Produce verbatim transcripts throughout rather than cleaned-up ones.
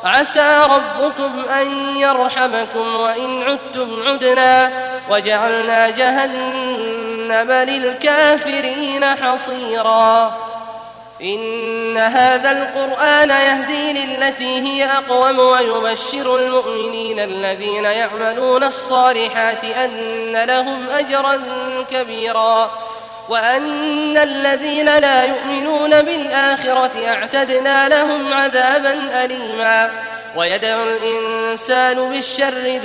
عسى ربكم أن يرحمكم وإن عدتم عدنا وجعلنا جهنم للكافرين حصيرا. إن هذا القرآن يهدي للتي هي أقوم ويبشر المؤمنين الذين يعملون الصالحات أن لهم أجرا كبيرا وأن الذين لا يؤمنون بالآخرة أعتدنا لهم عذابا أليما. ويدعو الإنسان بالشر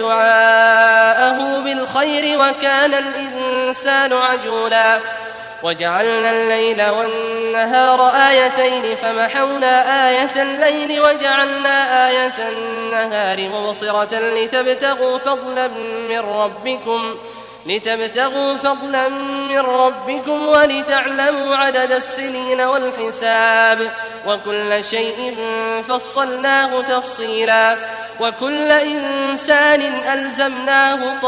دعاءه بالخير وكان الإنسان عجولا. وجعلنا الليل والنهار آيتين فمحونا آية الليل وجعلنا آية النهار مبصرة لتبتغوا فضلا من ربكم لتبتغوا فضلا من ربكم ولتعلموا عدد السنين والحساب وكل شيء فصلناه تفصيلا. وكل إنسان ألزمناه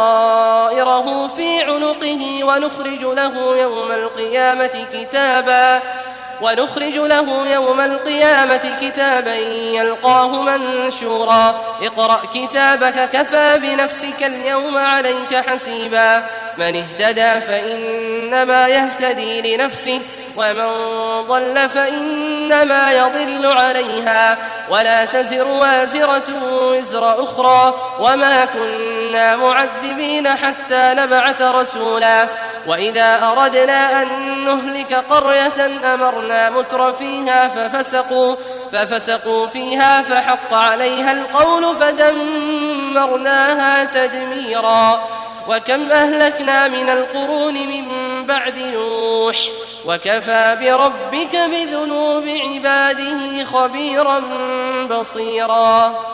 طائره في عنقه ونخرج له يوم القيامة كتابا ونخرج له يوم القيامة كتابا يلقاه منشورا. اقرأ كتابك كفى بنفسك اليوم عليك حسيبا. من اهتدى فإنما يهتدي لنفسه ومن ضل فإنما يضل عليها ولا تزر وازرة وزر أخرى وما كنا معذبين حتى نبعث رسولا. وإذا أردنا أن نهلك قرية أمرنا متر فيها ففسقوا, ففسقوا فيها فحق عليها القول فدمرناها تدميرا. وكم أهلكنا من القرون من بعد نوح وكفى بربك بذنوب عباده خبيرا بصيرا.